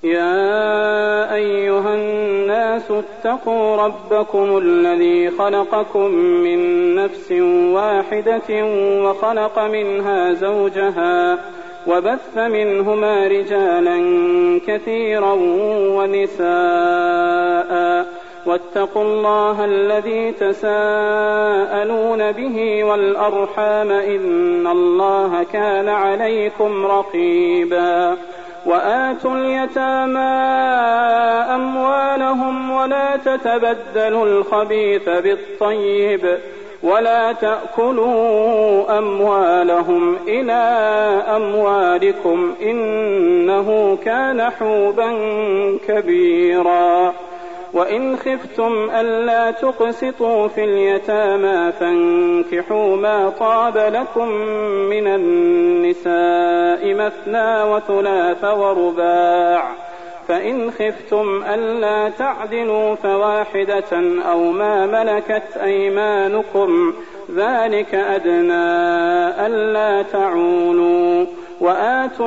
يا أيها الناس اتقوا ربكم الذي خلقكم من نفس واحدة وخلق منها زوجها وبث منهما رجالا كثيرا ونساء واتقوا الله الذي تساءلون به والأرحام إن الله كان عليكم رقيبا وآتوا اليتامى أموالهم ولا تتبدلوا الخبيث بالطيب ولا تأكلوا أموالهم إلى أموالكم إنه كان حوبا كبيرا وإن خفتم ألا تقسطوا في اليتامى فانكحوا ما طاب لكم من النساء مثنى وثلاث ورباع فإن خفتم ألا تعدلوا فواحدة أو ما ملكت أيمانكم ذلك أدنى ألا تعولوا وآتوا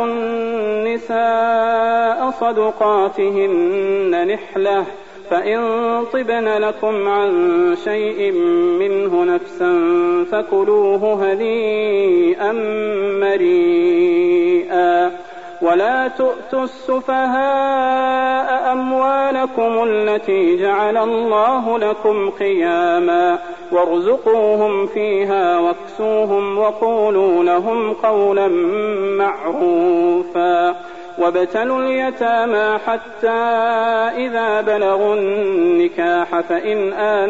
النساء صدقاتهن نحلة فإن طبن لكم عن شيء منه نفسا فكلوه هنيئا مريئا ولا تؤتوا السفهاء أموالكم التي جعل الله لكم قياما وارزقوهم فيها واكسوهم وقولوا لهم قولا معروفا وابتلوا اليتامى حتى إذا بلغوا النكاح فإن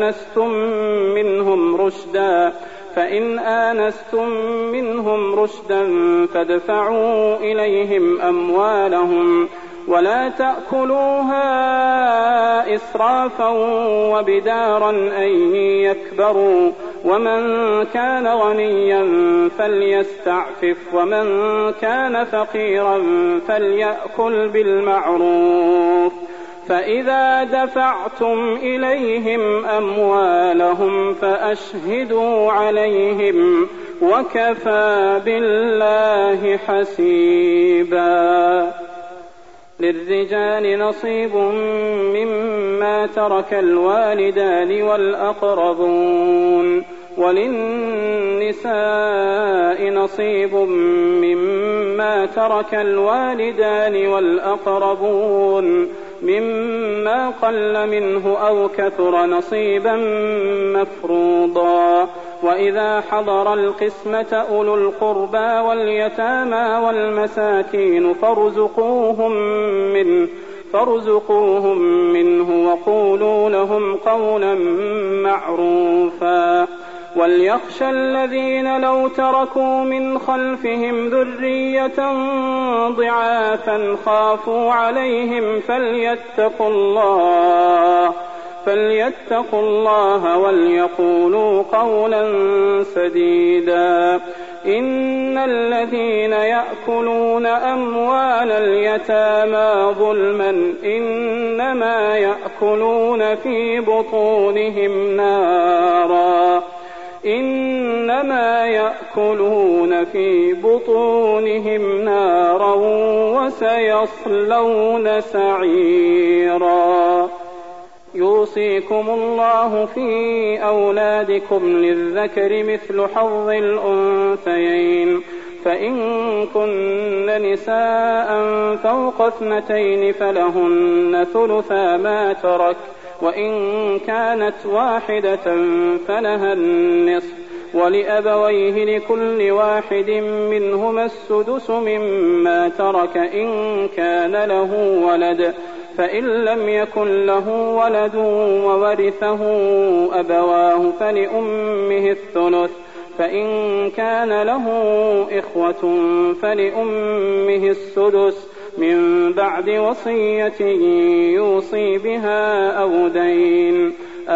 آنستم منهم رشدا فادفعوا إليهم أموالهم ولا تأكلوها إسرافا وبدارا أن يكبروا ومن كان غنيا فليستعفف ومن كان فقيرا فليأكل بالمعروف فإذا دفعتم إليهم أموالهم فأشهدوا عليهم وكفى بالله حسيبا للرجال نصيب مما ترك الوالدان والأقربون وللنساء نصيب مما ترك الوالدان والأقربون مما قل منه أو كثر نصيبا مفروضا وإذا حضر القسمة أولو القربى واليتامى والمساكين فارزقوهم منه وقولوا لهم قولا معروفا وليخشى الذين لو تركوا من خلفهم ذرية ضعافا خافوا عليهم فليتقوا الله وليقولوا قولا سديدا إن الذين يأكلون أموال اليتامى ظلما إنما يأكلون في بطونهم نارا وسيصلون سعيرا يوصيكم الله في أولادكم للذكر مثل حظ الأنثيين فإن كن نساء فوق 2 فلهن ثلثا ما ترك وإن كانت واحدة فلها النصف ولأبويه لكل واحد منهما السدس مما ترك إن كان له ولد فإن لم يكن له ولد وورثه أبواه فلأمه الثلث فإن كان له إخوة فلأمه السدس من بعد وصية يوصي بها أو دين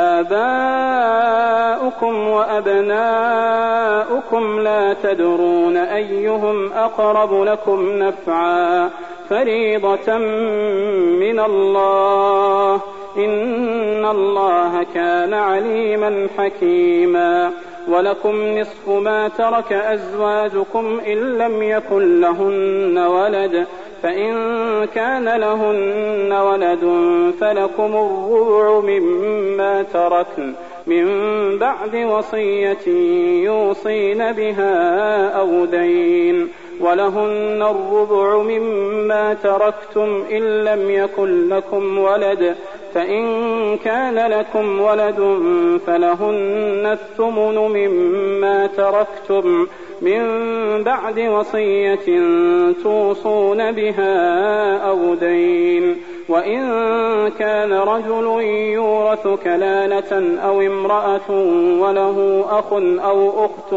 آباؤكم وأبناؤكم لا تدرون أيهم أقرب لكم نفعا فريضة من الله إن الله كان عليما حكيما ولكم نصف ما ترك أزواجكم إن لم يكن لهن ولد فإن كان لهن ولد فلكم الربع مما تركن من بعد وصية يوصين بها أو دين، ولهن الربع مما تركتم إن لم يكن لكم ولد، فإن كان لكم ولد فلهن الثمن مما تركتم من بعد وصية توصون بها أو دين. وإن كان رجل يورث كلالة أو امرأة وله أخ أو أخت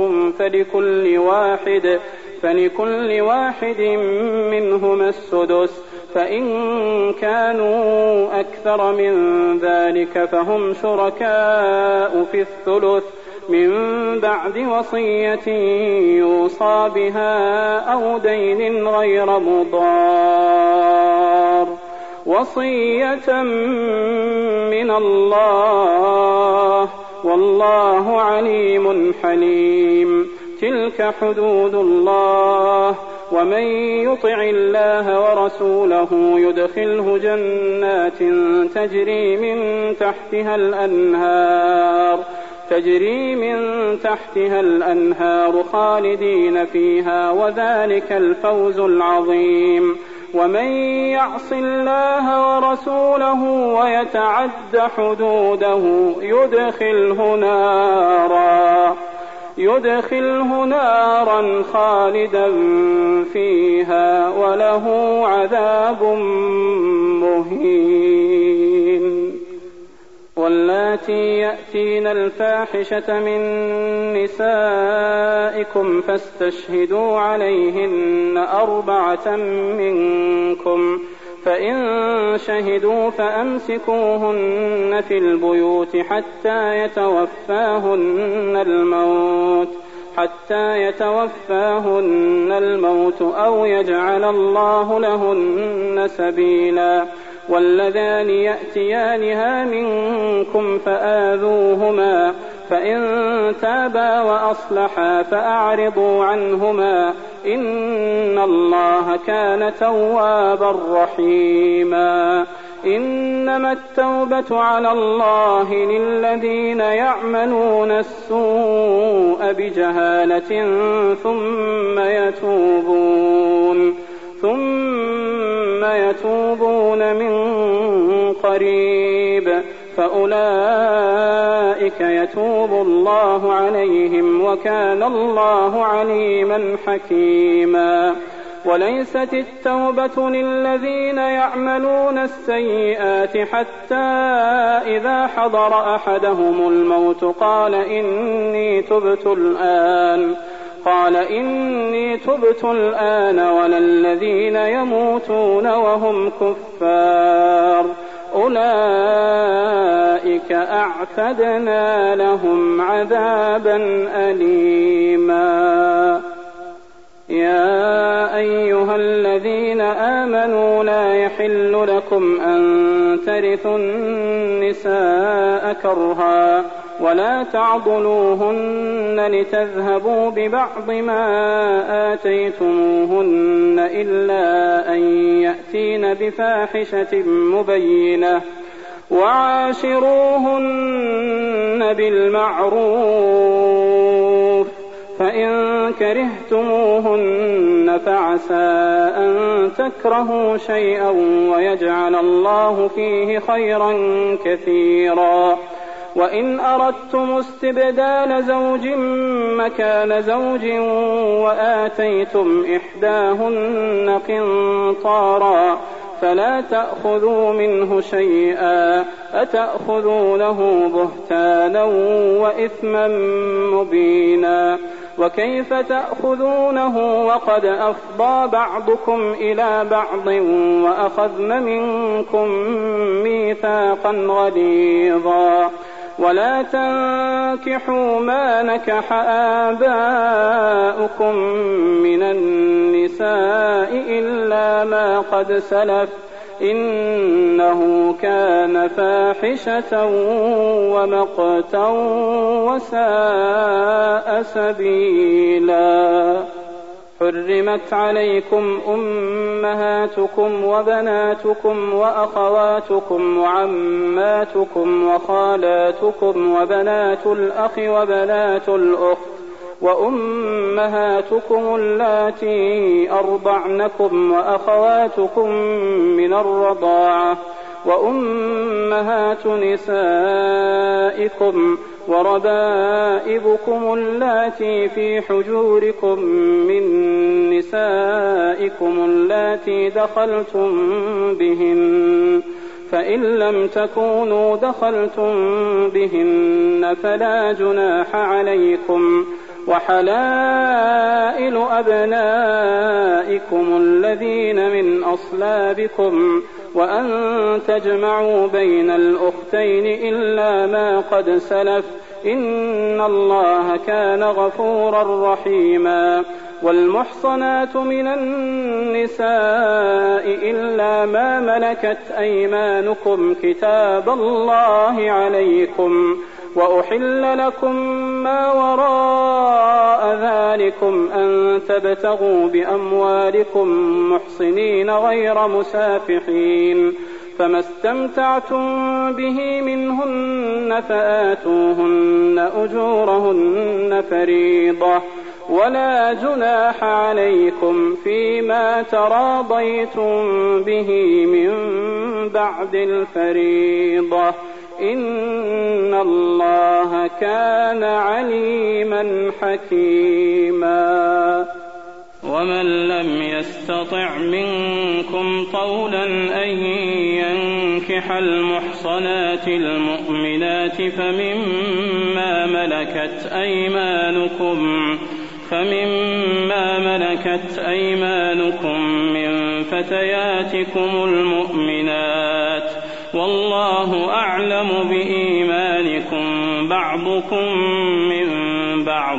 فلكل واحد منهما السدس، فإن كانوا أكثر من ذلك فهم شركاء في الثلث من بعد وصية يوصى بها أو دين غير مضار، وصية من الله، والله عليم حليم. تلك حدود الله، ومن يطع الله ورسوله يدخله جنات تجري من تحتها الأنهار خالدين فيها، وذلك الفوز العظيم. ومن يعص الله ورسوله ويتعد حدوده يدخله نارا خالدا فيها وله عذاب مهين. واللاتي يأتين الفاحشة من نسائكم فاستشهدوا عليهن 4 منكم، فإن شهدوا فأمسكوهن في البيوت حتى يتوفاهن الموت أو يجعل الله لهن سبيلا. واللذان يأتيانها منكم فآذوهما، فإن تابا وأصلحا فأعرضوا عنهما، إن الله كان توابا رحيما. إنما التوبة على الله للذين يعملون السوء بجهالة ثم يتوبون من قريب فأولئك يتوب الله عليهم، وكان الله عليما حكيما. وليست التوبة للذين يعملون السيئات حتى إذا حضر أحدهم الموت قال إني تبت الآن، ولا الذين يموتون وهم كفار، أولئك أعتدنا لهم عذابا أليما. يا أيها الذين آمنوا لا يحل لكم أن ترثوا النساء كرها، ولا تعضلوهن لتذهبوا ببعض ما آتيتموهن إلا أن يأتين بفاحشة مبينة، وعاشروهن بالمعروف، فإن كرهتموهن فعسى أن تكرهوا شيئا ويجعل الله فيه خيرا كثيرا. وإن أردتم استبدال زوج مكان زوج وآتيتم إحداهن قنطارا فلا تأخذوا منه شيئا، أتأخذونه بهتانا وإثما مبينا. وكيف تأخذونه وقد أفضى بعضكم إلى بعض وأخذن منكم ميثاقا غليظا. ولا تنكحوا ما نكح آباؤكم من النساء إلا ما قد سلف، إنه كان فاحشة ومقتا وساء سبيلا. حرمت عليكم أمهاتكم وبناتكم وأخواتكم وعماتكم وخالاتكم وبنات الأخ وبنات الأخت وأمهاتكم اللاتي أرضعنكم وأخواتكم من الرضاعة وأمهات نسائكم وربائبكم اللاتي في حجوركم من نسائكم اللاتي دخلتم بهن فإن لم تكونوا دخلتم بهن فلا جناح عليكم وحلائل أبنائكم الذين من أصلابكم وأن تجمعوا بين الأختين إلا ما قد سلف إن الله كان غفورا رحيما والمحصنات من النساء إلا ما ملكت أيمانكم كتاب الله عليكم وأحل لكم ما وراء ذلكم أن تبتغوا بأموالكم محصنين غير مسافحين فما استمتعتم به منهن فآتوهن أجورهن فريضة ولا جناح عليكم فيما تراضيتم به من بعد الفريضة إن الله كان عليما حكيما. ومن لم يستطع منكم طولا أن ينكح المحصنات المؤمنات فمما ملكت أيمانكم من فتياتكم المؤمنات والله أعلم بإيمانكم بعضكم من بعض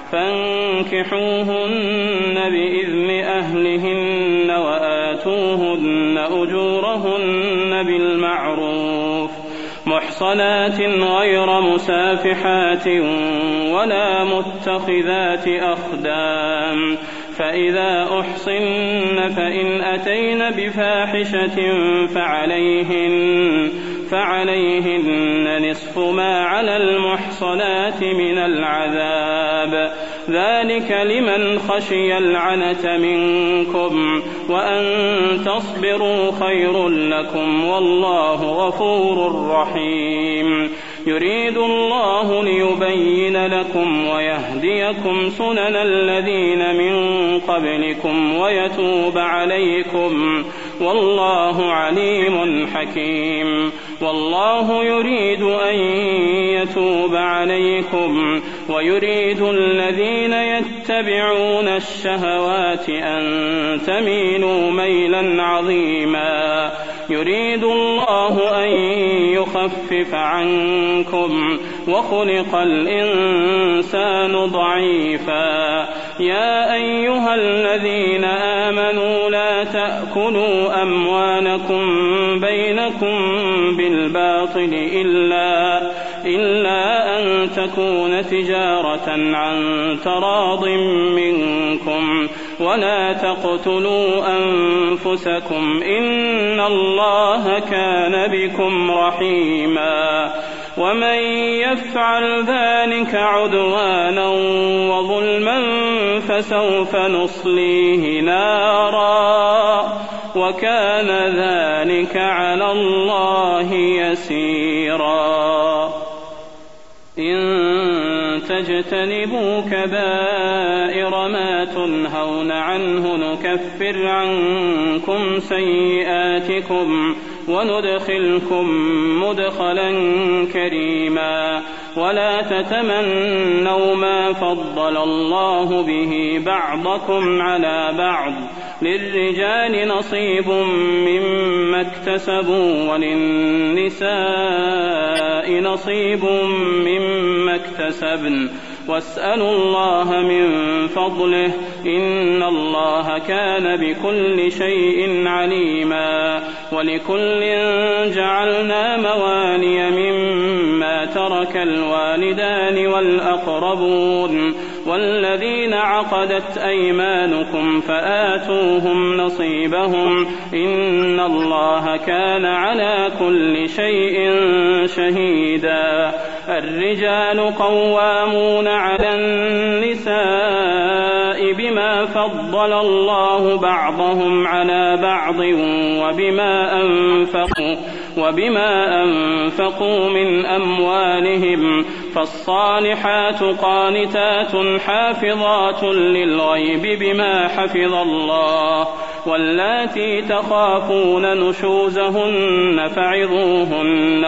فانكحوهن بإذن أهلهن وآتوهن أجورهن بالمعروف محصنات غير مسافحات ولا متخذات أخدان فإذا أحصن فإن أتين بفاحشة فعليهن نصف ما على المحصنات من العذاب ذلك لمن خشي العنة منكم وأن تصبروا خير لكم والله غفور رحيم يريد الله ليبين لكم ويهديكم سنن الذين من قبلكم ويتوب عليكم والله عليم حكيم والله يريد أن يتوب عليكم ويريد الذين يتبعون الشهوات أن تميلوا ميلا عظيما يريد الله أن يخفف عنكم وخلق الإنسان ضعيفا يا أيها الذين آمنوا لا تأكلوا أموالكم بينكم بالباطل إلا أن تكون تجارة عن تراض منكم ولا تقتلوا أنفسكم إن الله كان بكم رحيما ومن يفعل ذلك عدوانا وظلما فسوف نصليه نارا وكان ذلك على الله يسيرا إن تجتنبوا كبائر ما تنهون عنه نكفر عنكم سيئاتكم وندخلكم مدخلا كريما ولا تتمنوا ما فضل الله به بعضكم على بعض للرجال نصيب مما اكتسبوا وللنساء نصيب مما اكتسبن واسألوا الله من فضله إن الله كان بكل شيء عليما ولكل جعلنا موالي مما ترك الوالدان والأقربون والذين عقدت أيمانكم فآتوهم نصيبهم إن الله كان على كل شيء شهيدا. الرجال قوامون على النساء بما فضل الله بعضهم على بعض وبما أنفقوا من أموالهم، فالصالحات قانتات حافظات للغيب بما حفظ الله، واللاتي تخافون نشوزهن فعظوهن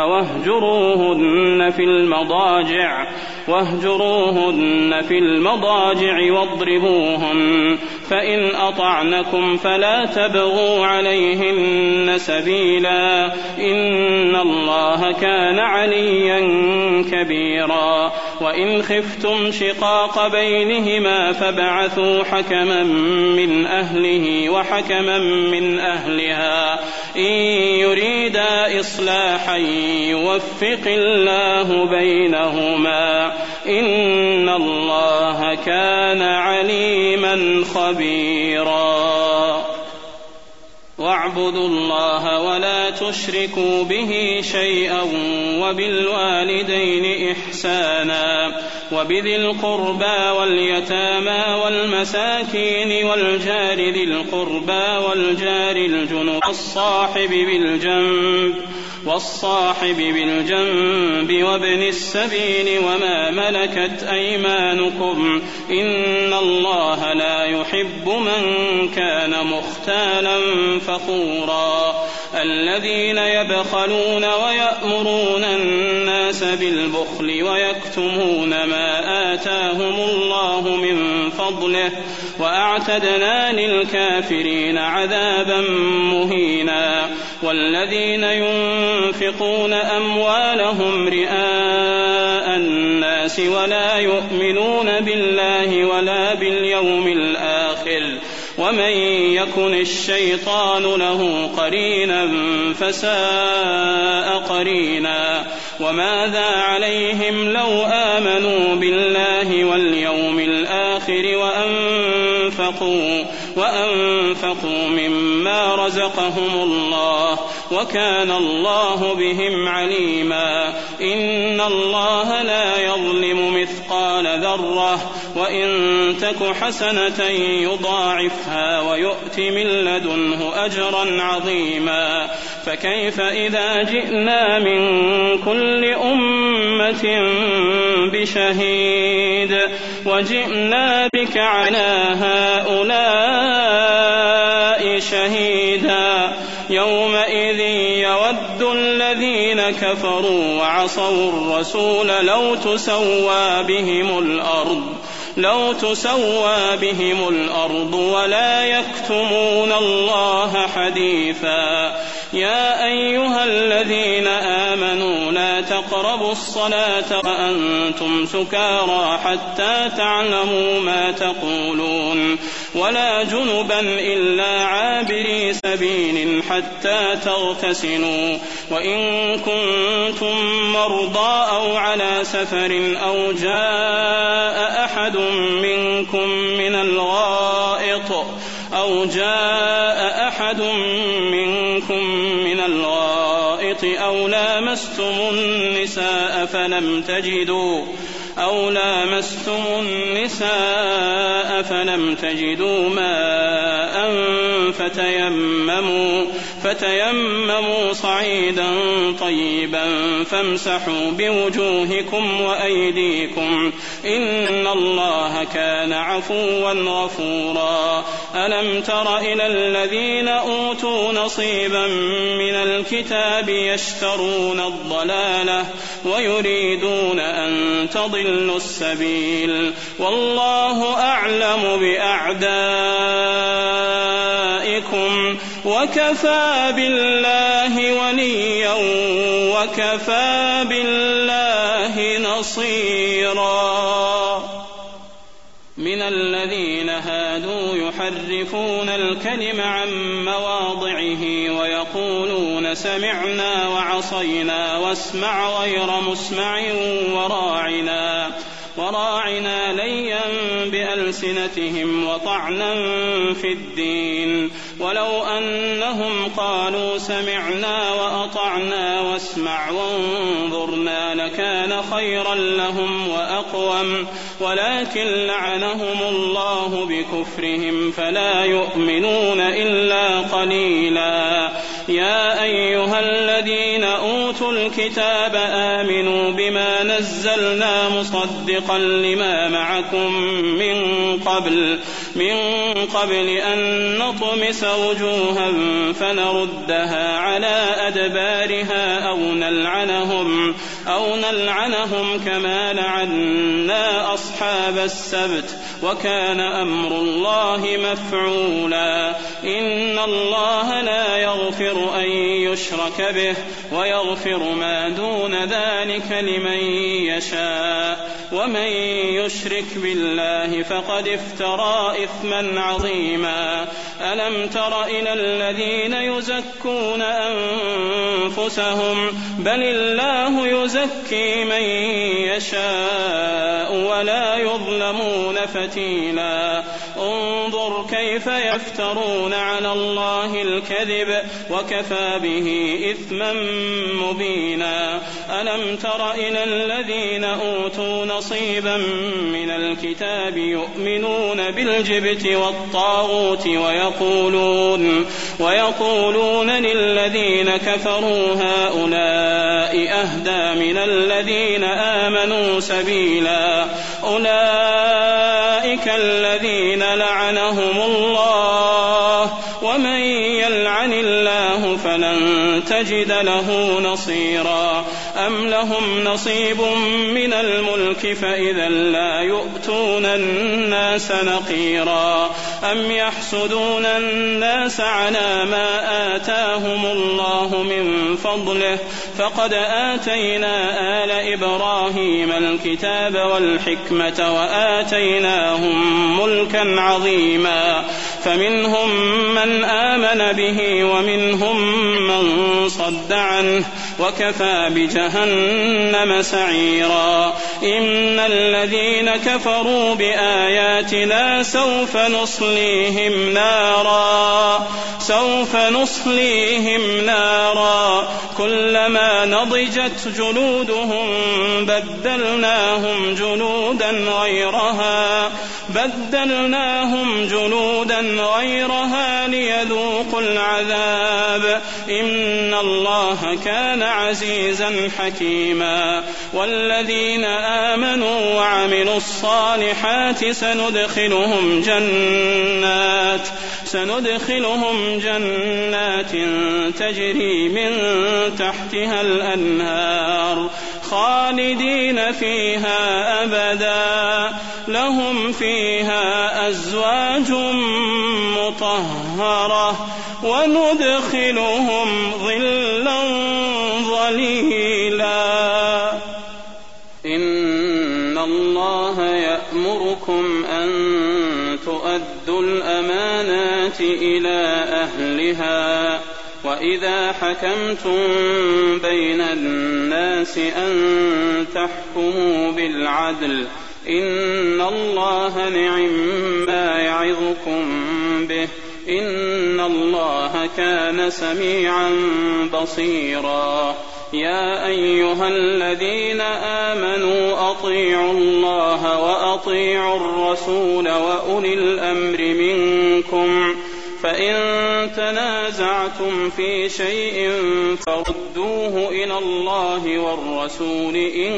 واهجروهن في المضاجع واضربوهن، فإن أطعنكم فلا تبغوا عليهن سبيلا إن الله كان عليا كبيرا. وإن خفتم شقاق بينهما فابعثوا حكما من أهله وحكما من أهلها إن يريدا إصلاحا يوفق الله بينهما إن الله كان عليما خبيرا. واعبدوا الله ولا تشركوا به شيئا وبالوالدين إحسانا وبذي القربى واليتامى والمساكين والجار ذي القربى والجار الجنب والصاحب بالجنب وابن السبيل وما ملكت أيمانكم إن الله لا يحب من كان مختالا فخورا. الذين يبخلون ويأمرون الناس بالبخل ويكتمون ما آتاهم الله من فضله وأعتدنا للكافرين عذابا مهينا. والذين ينفقون أموالهم رئاء الناس ولا يؤمنون بالله ولا باليوم الآخر ومن يكن الشيطان له قرينا فساء قرينا. وماذا عليهم لو آمنوا بالله واليوم الآخر وأنفقوا مما رزقهم الله وكان الله بهم عليما. إن الله لا يظلم مثقال ذرة وإن تك حسنة يضاعفها ويؤت من لدنه أجرا عظيما. فكيف إذا جئنا من كل أمة بشهيد وجئنا بك على هؤلاء شهيدا. يومئذ يود الذين كفروا وعصوا الرسول لو تسوى بهم الأرض ولا يكتمون الله حديثا. يا أيها الذين آمنوا لا تقربوا الصلاة وأنتم سكارى حتى تعلموا ما تقولون ولا جنبا إلا عابري سبيل حتى تغتسلوا وإن كنتم مرضى أو على سفر أو جاء أحد منكم من الغائط أو لامستم النساء فلم تجدوا ماء فتيمموا صعيدا طيبا فامسحوا بوجوهكم وأيديكم إن الله كان عفوا غفورا. ألم تر إلى الذين أوتوا نصيبا من الكتاب يشترون الضلالة ويريدون أن تضلوا السبيل والله أعلم بأعدائكم وكفى بالله وليا وكفى بالله نصيرا. من الذين هادوا يحرفون الكلم عن مواضعه ويقولون سمعنا وعصينا واسمع غير مسمع وراعنا ليا بألسنتهم وطعنا في الدين. ولو أنهم قالوا سمعنا وأطعنا واسمع وانظرنا لكان خيرا لهم وأقوم، ولكن لعنهم الله بكفرهم فلا يؤمنون إلا قليلا. يا أيها الذين أوتوا الكتاب آمنوا بما نزلنا مصدقا لما معكم من قبل أن نطمس وجوها فنردها على أدبارها أو نلعنهم كما لعنا أصحاب السبت وكان أمر الله مفعولا. إن الله لا يغفر أن يشرك به ويغفر ما دون ذلك لمن يشاء، ومن يشرك بالله فقد افترى إثما عظيما. ألم تر إلى الذين يزكون أنفسهم بل الله يزكي من يشاء ولا يظلمون فتيلا. انظر كيف يفترون على الله الكذب وكفى به إثما مبينا. ألم تر إلى الذين أوتوا نصيبا من الكتاب يؤمنون بالجبت والطاغوت ويقولون للذين كفروا هؤلاء أهدى من الذين آمنوا سبيلا. أولئك الذين لعنهم الله، ومن يلعن الله فلن تجد له نصيرا. أم لهم نصيب من الملك فإذا لا يؤتون الناس نقيرا. أم يحسدون الناس على ما آتاهم الله من فضله فقد آتينا آل إبراهيم الكتاب والحكمة وآتيناهم ملكا عظيما. فمنهم من آمن به ومنهم من صد عنه وكفى بجهنم سعيرا. إن الذين كفروا بآياتنا سوف نصليهم نارا كلما نضجت جلودهم بدلناهم جلودا غيرها ليذوقوا العذاب. إن الله كان عزيزا حكيما. والذين آمنوا وعملوا الصالحات سندخلهم جنات تجري من تحتها الأنهار خالدين فيها أبدا، لهم فيها أزواج مطهرة وندخلهم ظلا ظليلا. إن الله يأمركم أن تؤدوا الأمانات إلى أهلها وإذا حكمتم بين الناس أن تحكموا بالعدل. إن الله نعما يعظكم به إن الله كان سميعا بصيرا. يا أيها الذين آمنوا أطيعوا الله وأطيعوا الرسول وأولي الأمر منكم، فإن تنازعتم في شيء فردوه إلى الله والرسول إن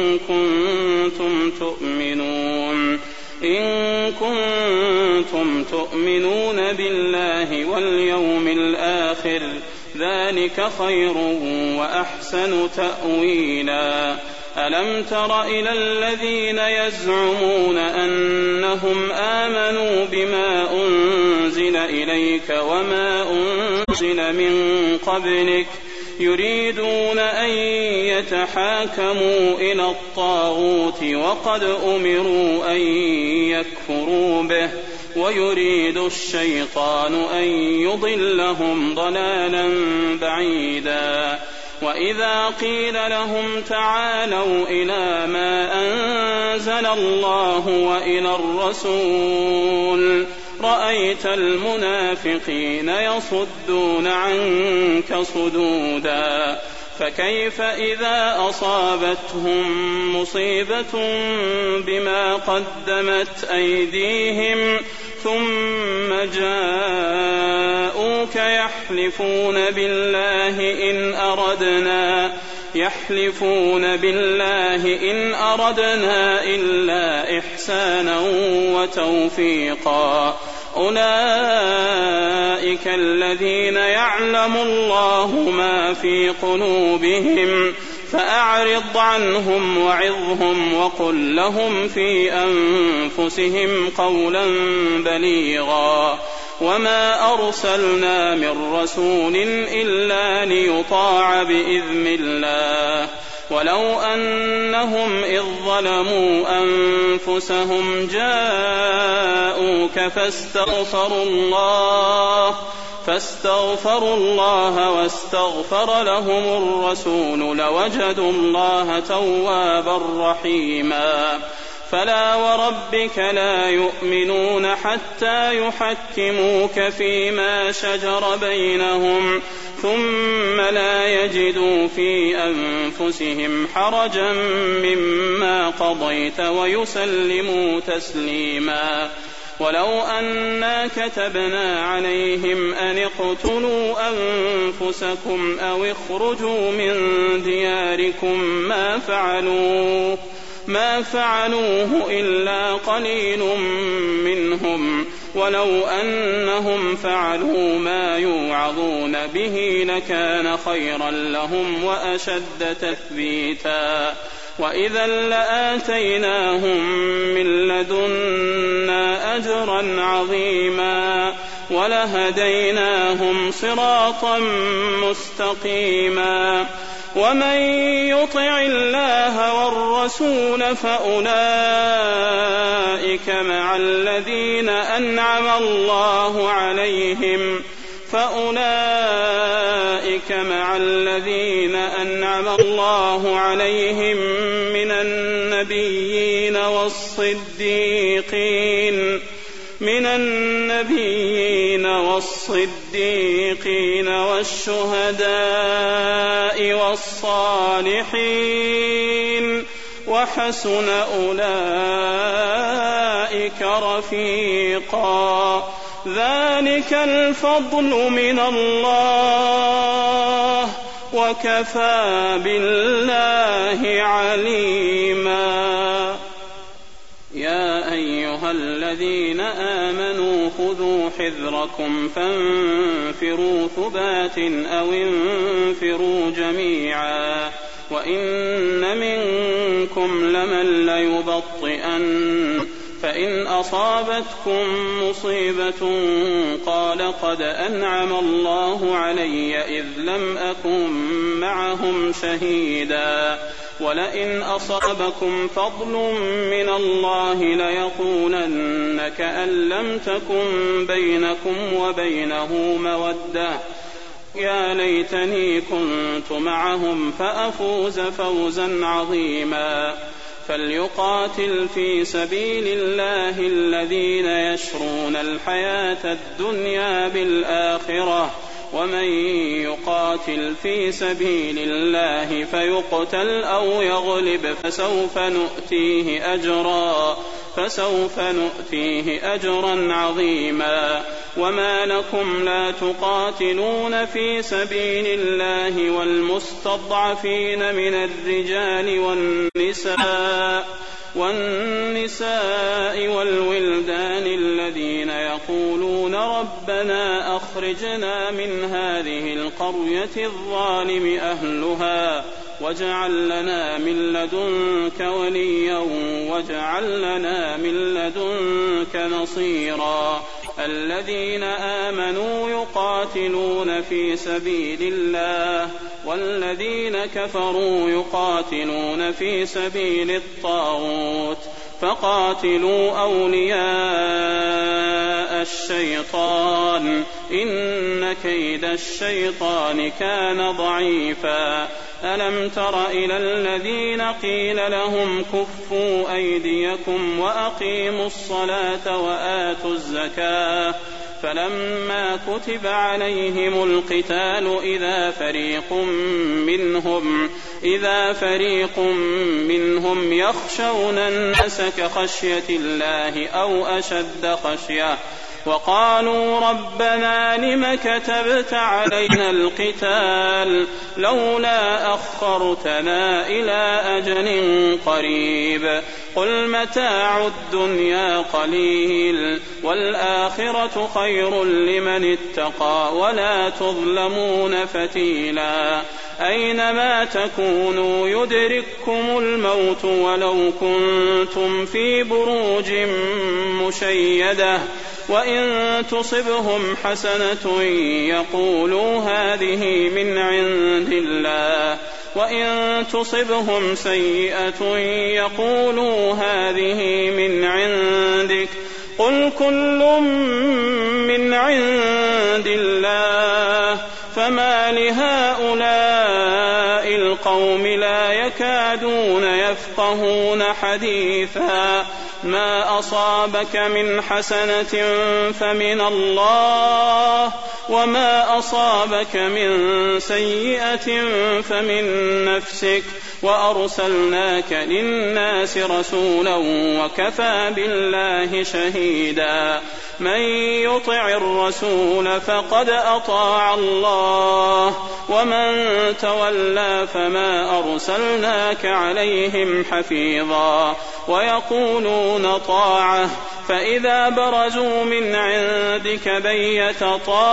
كنتم تؤمنون بالله واليوم الآخر، ذلك خير وأحسن تأويلا. ألم تر إلى الذين يزعمون أنهم آمنوا بما أنزل إليك وما أنزل من قبلك يريدون أن يتحاكموا إلى الطاغوت وقد أمروا أن يكفروا به ويريد الشيطان أن يضلهم ضلالا بعيدا. وإذا قيل لهم تعالوا إلى ما أنزل الله وإلى الرسول رأيت المنافقين يصدون عنك صدودا فكيف إذا أصابتهم مصيبة بما قدمت أيديهم ثم جاءوك يحلفون بالله إن أردنا إلا إحسانا وتوفيقا أولئك الذين يعلم الله ما في قلوبهم فأعرض عنهم وعظهم وقل لهم في أنفسهم قولا بليغا وما أرسلنا من رسول إلا ليطاع بإذن الله ولو أنهم إذ ظلموا أنفسهم جاءوك فاستغفروا الله واستغفر لهم الرسول لوجدوا الله توابا رحيما فلا وربك لا يؤمنون حتى يحكموك فيما شجر بينهم ثم لا يجدوا في أنفسهم حرجا مما قضيت ويسلموا تسليما ولو أنا كتبنا عليهم أن اقتلوا أنفسكم أو اخرجوا من دياركم ما فعلوه إلا قليل منهم ولو أنهم فعلوا ما يوعظون به لكان خيرا لهم وأشد تثبيتا وإذا لآتيناهم من لدنا أجرا عظيما ولهديناهم صراطا مستقيما ومن يطع الله والرسول فأولئك مع الذين أنعم الله عليهم من النبيين والصديقين والشهداء والصالحين وحسن أولئك رفيقا ذلك الفضل من الله وكفى بالله عليما يا أيها الذين آمنوا خذوا حذركم فانفروا ثبات أو انفروا جميعا وإن منكم لمن ليبطئن فإن أصابتكم مصيبة قال قد أنعم الله علي إذ لم أكن معهم شهيدا ولئن أصابكم فضل من الله ليقولن كأن لم تكن بينكم وبينه مودة يا ليتني كنت معهم فأفوز فوزا عظيما فليقاتل في سبيل الله الذين يشرون الحياة الدنيا بالآخرة ومن يقاتل في سبيل الله فيقتل أو يغلب فسوف نؤتيه أجرا عظيما وما لكم لا تقاتلون في سبيل الله والمستضعفين من الرجال والنساء والولدان الذين يقولون ربنا أخرجنا من هذه القرية الظالم أهلها واجعل لنا من لدنك وليا واجعل لنا من لدنك نصيرا الذين آمنوا يقاتلون في سبيل الله والذين كفروا يقاتلون في سبيل الطاغوت فقاتلوا أولياء الشيطان إن كيد الشيطان كان ضعيفا ألم تر إلى الذين قيل لهم كفوا أيديكم وأقيموا الصلاة وآتوا الزكاة فلما كتب عليهم القتال إذا فريق منهم يخشون الناس كخشية الله أو أشد خشية وقالوا ربنا لم كتبت علينا القتال لولا أخرتنا إلى أجل قريب قل متاع الدنيا قليل والآخرة خير لمن اتقى ولا تظلمون فتيلا أينما تكونوا يدرككم الموت ولو كنتم في بروج مشيدة وإن تصبهم حسنة يقولوا هذه من عند الله وإن تصبهم سيئة يقولوا هذه من عندك قل كل من عند الله فما لهؤلاء القوم لا يكادون يفقهون حديثا ما أصابك من حسنة فمن الله وما أصابك من سيئة فمن نفسك وأرسلناك للناس رسولا وكفى بالله شهيدا من يطع الرسول فقد أطاع الله ومن تولى فما أرسلناك عليهم حفيظا ويقولون طاعة فإذا برزوا من عندك بيت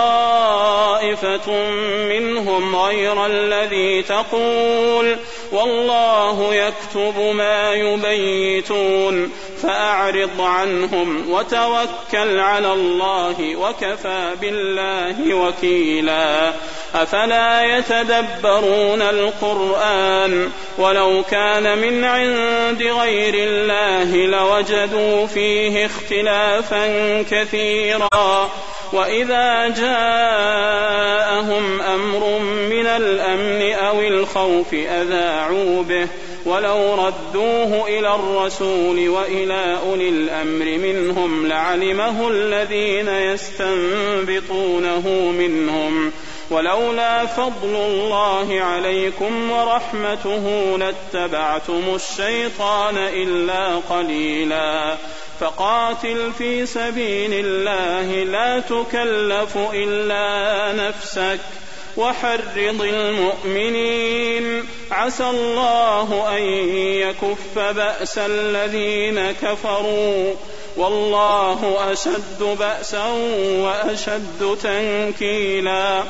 طائفة منهم غير الذي تقول والله يكتب ما يبيتون فأعرض عنهم وتوكل على الله وكفى بالله وكيلا أفلا يتدبرون القرآن ولو كان من عند غير الله لوجدوا فيه اختلافا كثيرا وإذا جاءهم أمر من الأمن أو الخوف أذاعوا به ولو ردوه إلى الرسول وإلى أولي الأمر منهم لعلمه الذين يستنبطونه منهم ولولا فضل الله عليكم ورحمته لاتبعتم الشيطان إلا قليلا فقاتل في سبيل الله لا تكلف إلا نفسك وحرض المؤمنين عسى الله أن يكف بأس الذين كفروا والله أشد بأسا وأشد تنكيلا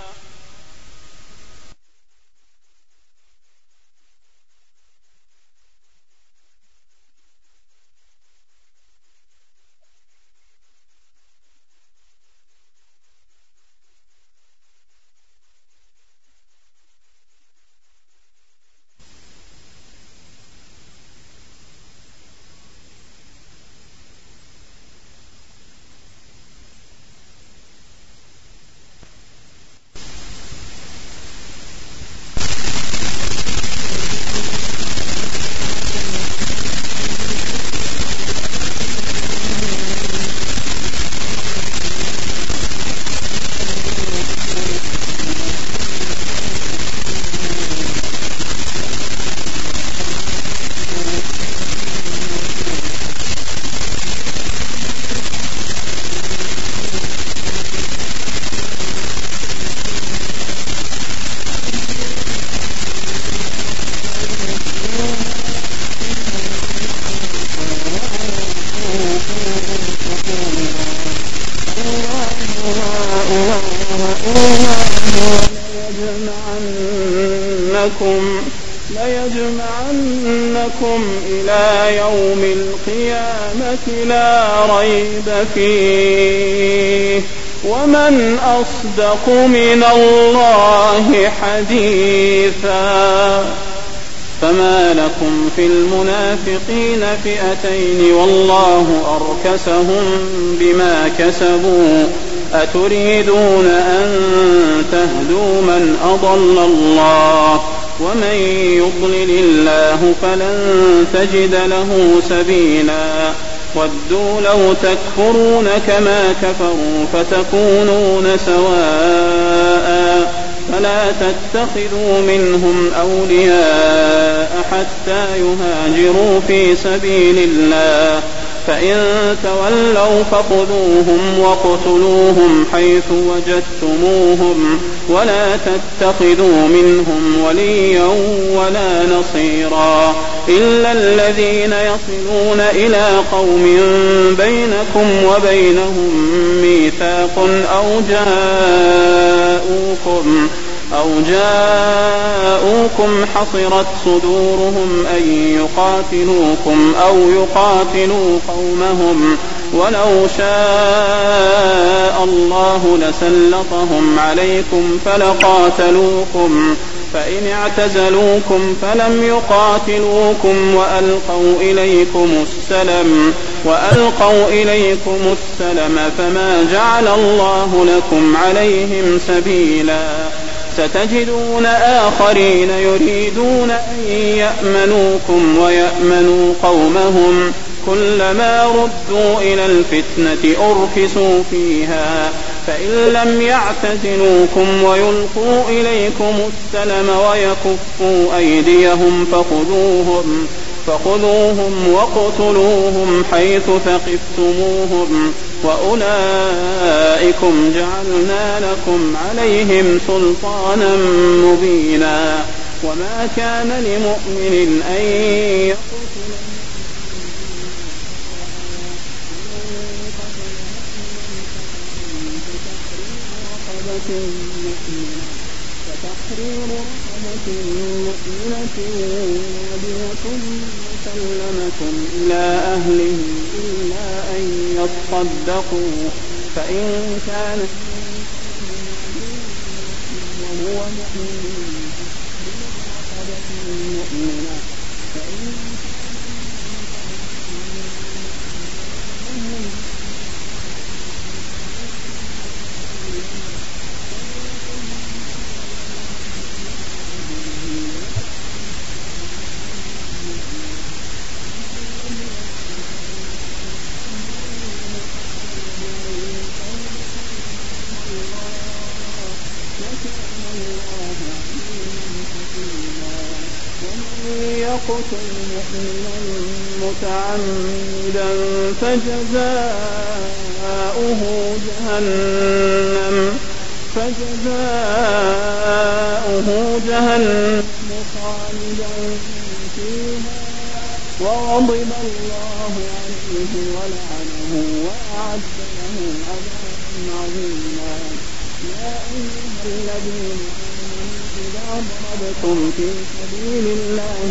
ليجمعنكم إلى يوم القيامة لا ريب فيه ومن أصدق من الله حديثا فما لكم في المنافقين فئتين والله أركسهم بما كسبوا أتريدون أن تهدوا من أضل الله ومن يضلل الله فلن تجد له سبيلا ودوا لو تكفرون كما كفروا فتكونون سواء فلا تتخذوا منهم أولياء حتى يهاجروا في سبيل الله فإن تولوا فخذوهم واقتلوهم حيث وجدتموهم ولا تتخذوا منهم وليا ولا نصيرا إلا الذين يصلون إلى قوم بينكم وبينهم ميثاق أو جاءوكم حصرت صدورهم أن يقاتلوكم أو يقاتلوا قومهم ولو شاء الله لسلطهم عليكم فلقاتلوكم فإن اعتزلوكم فلم يقاتلوكم وألقوا إليكم السلم فما جعل الله لكم عليهم سبيلا ستجدون آخرين يريدون أن يأمنوكم ويأمنوا قومهم كلما ردوا إلى الفتنة أركسوا فيها فإن لم يعتزلوكم ويلقوا إليكم السلم ويكفوا أيديهم فخذوهم واقتلوهم حيث ثقفتموهم وأولئكم جعلنا لكم عليهم سلطانا مبينا وما كان لمؤمن أن يقتل فتحرير رقبة مؤمنة ودية مسلمة إلى أهله إلا أن يصدقوا فإن كان وهو مؤمن برقبة مؤمنة فإن يقتل مؤمنا متعمدا فجزاؤه جهنم خالدا فيها وغضب الله عليه ولعنه وأعد له عذابا عظيما يا أيها الذين آمنوا إذا ضربتم في سبيل الله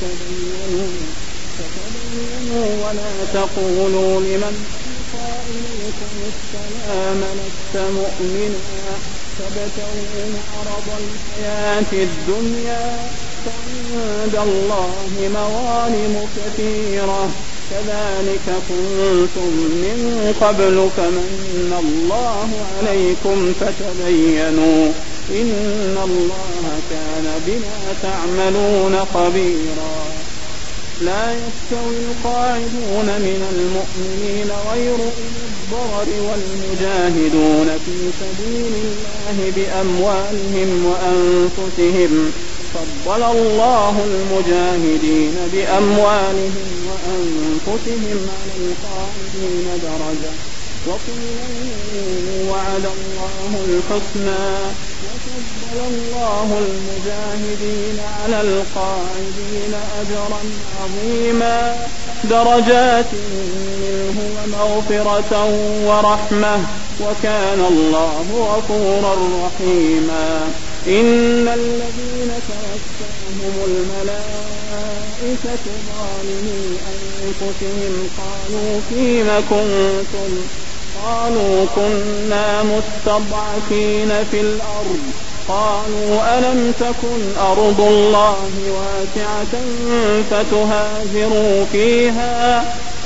فتبينوا ولا تقولوا لمن ألقى إليكم السلام لست مؤمنا تبتغون عرض الحياة الدنيا فعند الله مغانم كثيرة كذلك كنتم من قبل فمن الله عليكم فتبينوا إن الله كان بما تعملون خبيرا لا يستوي القاعدون من المؤمنين غير أولي الضرر والمجاهدون في سبيل الله بأموالهم وأنفسهم فضل الله المجاهدين بأموالهم وأنفسهم على القاعدين درجة وكلا وعد الله الحسنى وفضل الله المجاهدين على القاعدين أجرا عظيما درجات منه ومغفرة ورحمة وكان الله غفورا رحيما إن الذين توفاهم الملائكة ظالمي أنفسهم قالوا فيم كنتم قالوا كنا مستضعفين في الأرض قالوا ألم تكن أرض الله واسعة فتهاجروا فيها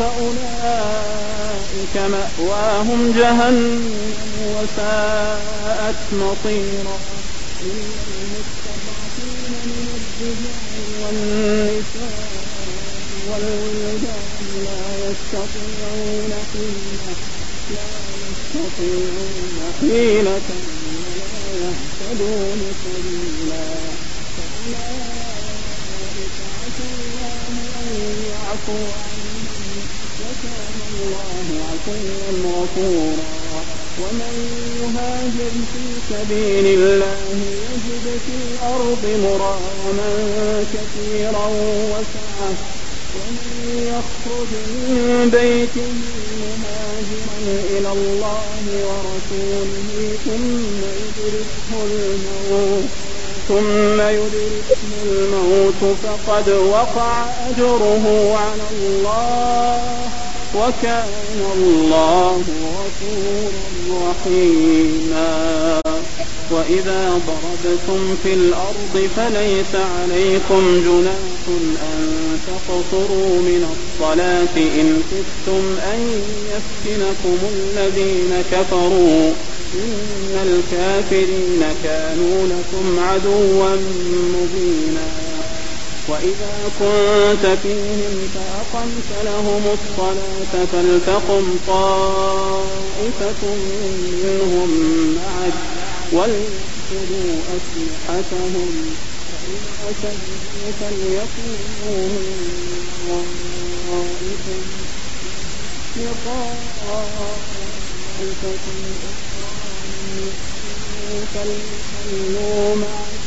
فأولئك مأواهم جهنم وساءت مصيرا إلا المستضعفين من الرجال والنساء والولدان لا يستطيعون حيلة ولا يهتدون سبيلا فأولئك عسى الله أن يعفو عنهم وكان الله عفوا غفورا ومن يهاجر في سبيل الله يجد في الأرض مراغما كثيرا وسعة ومن يخرج من بيته مهاجرا إلى الله ورسوله ثم يدركه الموت فقد وقع أجره على الله وكان الله غفورا رحيما وإذا ضربتم في الأرض فليس عليكم جناح أن تقصروا من الصلاة إن خفتم أن يفتنكم الذين كفروا إن الكافرين كانوا لكم عدوا مبينا وإذا كنت فيهم فأقمت لهم الصلاة فلتقم طائفة منهم معك وليأخذوا أسلحتهم فإذا سجدوا فليكونوا من ورائكم فليصلوا معك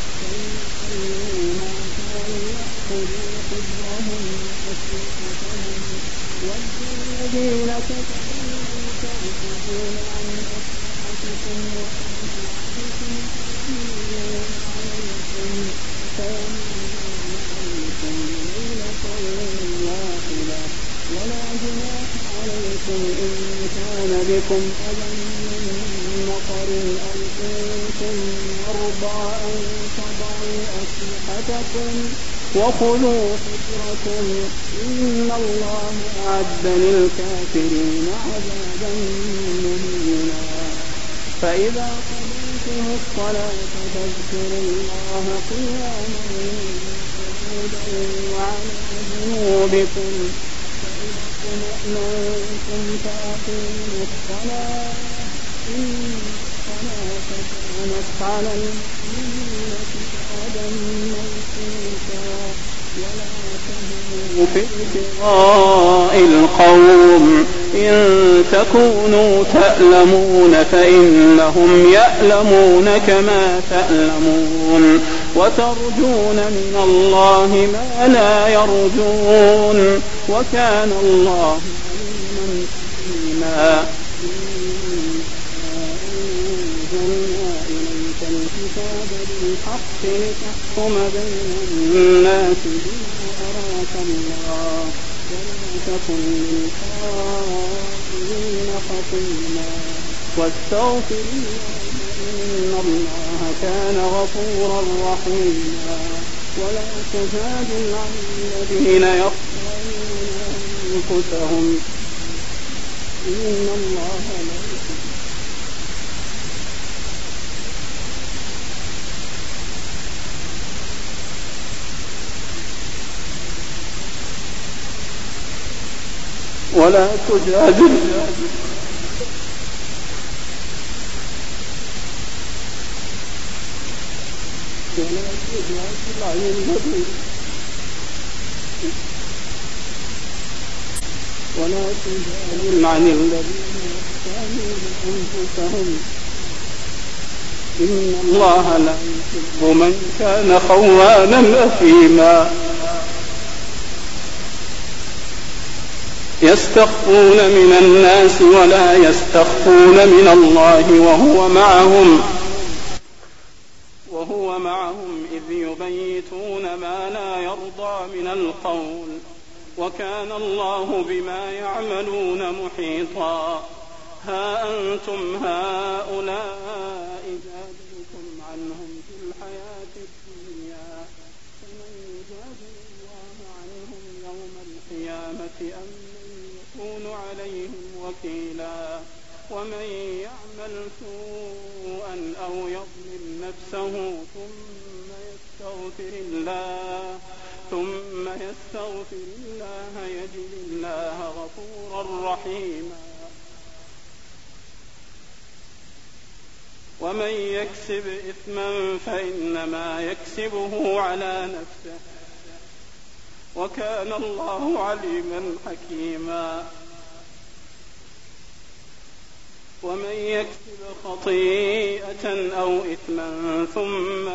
وليأخذوا حذرهم وأسلحتهم والذين كفروا يرتدون عن أسلحتكم وأمتعتكم عليكم ليلة واحدة ولا جناح عليكم إن كان بكم أذى من مطر أو كنتم مرضى أن تضعوا أسلحتكم وخذوا حذركم إن الله أعد للكافرين عذابا مهينا فإذا قضيتم الصلاة فاذكروا الله قياما وقعودا وعلى جنوبكم فإذا اطمأننتم فأقيموا الصلاة إن الصلاة كانت على المؤمنين كتابا موقوتا ولا تهنوا في ابتغاء القوم إن تكونوا تألمون فإنهم يألمون كما تألمون وترجون من الله ما لا يرجون وكان الله عليما حكيما أنزلنا إليك الكتاب بالحق لتحكم بين الناس بما أراك الله ولا تكن للخائنين خصيما واستغفر الله إن الله كان غفورا رحيما ولا تجادل عن الذين يخشون أنفسهم إن الله لا يحب ولا تجادل عن الذين يختانون أنفسهم إن الله لا يحب من كان خوانا أثيما يستخفون من الناس ولا يستخفون من الله وهو معهم إذ يبيتون ما لا يرضى من القول وكان الله بما يعملون محيطا ها أنتم هؤلاء جادلتم عنهم أمن يكون عليهم وكيلا ومن يعمل سوءا أو يظلم نفسه ثم يستغفر الله يجد الله غفورا رحيما ومن يكسب إثما فإنما يكسبه على نفسه وكان الله عليما حكيما ومن يكسب خطيئة أو إثما ثم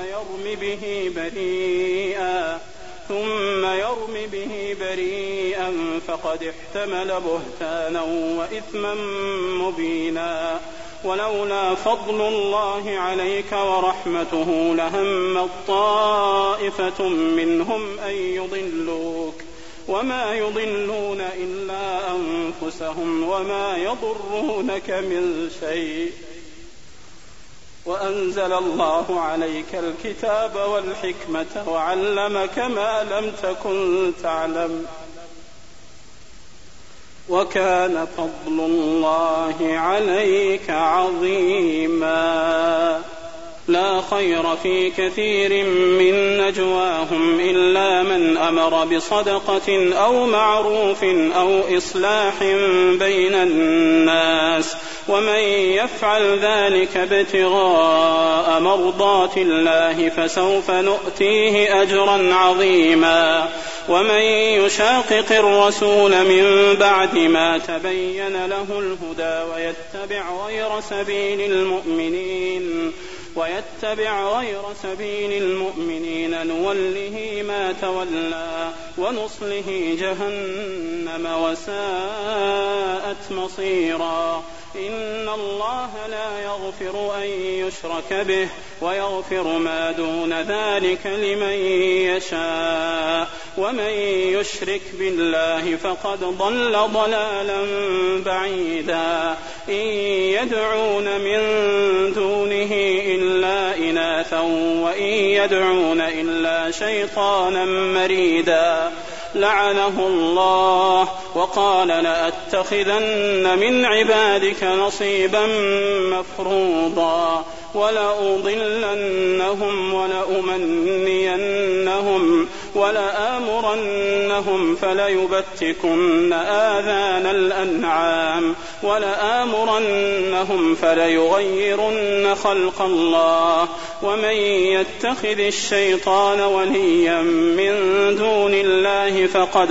يرم به بريئا فقد احتمل بهتانا وإثما مبينا ولولا فضل الله عليك ورحمته لهم طائفة منهم أن يضلوك وما يضلون إلا أنفسهم وما يضرونك من شيء وأنزل الله عليك الكتاب والحكمة وعلمك ما لم تكن تعلم وكان فضل الله عليك عظيما لا خير في كثير من نجواهم إلا من أمر بصدقة أو معروف أو إصلاح بين الناس ومن يفعل ذلك ابتغاء مرضات الله فسوف نؤتيه أجرا عظيما ومن يشاقق الرسول من بعد ما تبين له الهدى ويتبع غير سبيل المؤمنين نوله ما تولى ونصله جهنم وساءت مصيرا إن الله لا يغفر أن يشرك به ويغفر ما دون ذلك لمن يشاء ومن يشرك بالله فقد ضل ضلالا بعيدا إن يدعون من دونه إلا إناثا وإن يدعون إلا شيطانا مريدا لعنه الله وقال لأتخذن من عبادك نصيبا مفروضا ولأضلنهم ولأمنينهم ولآمرنهم فليبتكن آذان الأنعام ولآمرنهم فليغيرن خلق الله ومن يتخذ الشيطان وليا من دون الله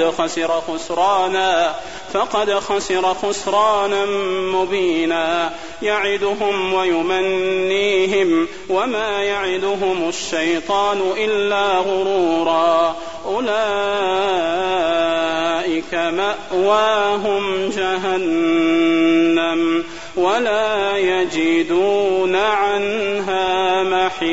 فقد خسر خسرانا مبينا يعدهم ويمنيهم وما يعدهم الشيطان إلا غرورا أولئك مأواهم جهنم ولا يجدون عنها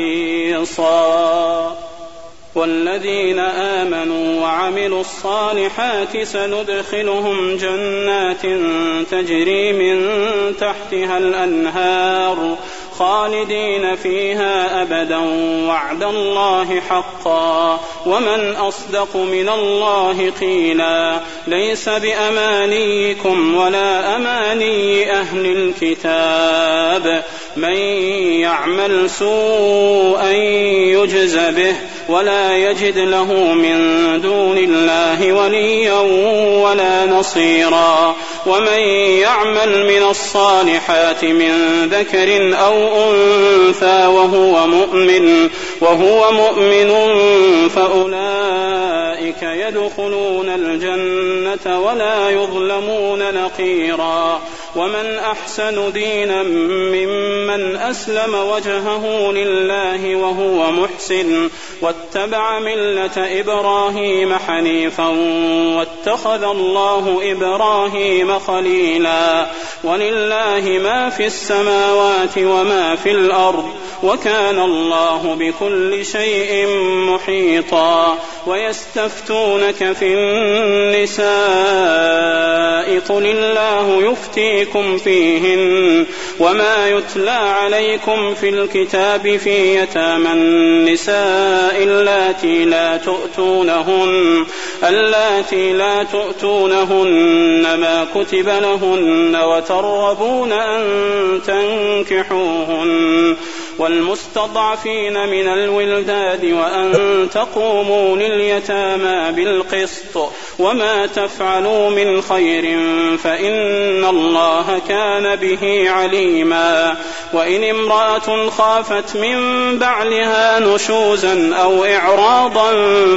محيصا والذين آمنوا وعملوا الصالحات سندخلهم جنات تجري من تحتها الأنهار خالدين فيها أبدا وعد الله حقا ومن أصدق من الله قيلا ليس بأمانيكم ولا أماني أهل الكتاب من يعمل سوءا يجز به ولا يجد له من دون الله وليا ولا نصيرا ومن يعمل من الصالحات من ذكر أو أنثى وهو مؤمن فأولئك يدخلون الجنة ولا يظلمون نقيرا ومن أحسن دينا ممن أسلم وجهه لله وهو محسن واتبع ملة إبراهيم حنيفا واتخذ الله إبراهيم خليلا ولله ما في السماوات وما في الأرض وكان الله بكل شيء محيطا ويستفتونك في النساء قل الله يفتيكم فيهن وما يتلى عليكم في الكتاب في يتامى النساء اللاتي اللاتي لا تؤتونهن ما كتب لهن وترغبون أن تنكحوهن والمستضعفين من الولدان وأن تقوموا لليتامى بالقسط وما تفعلوا من خير فإن الله كان به عليما. وإن امرأة خافت من بعلها نشوزا أو إعراضا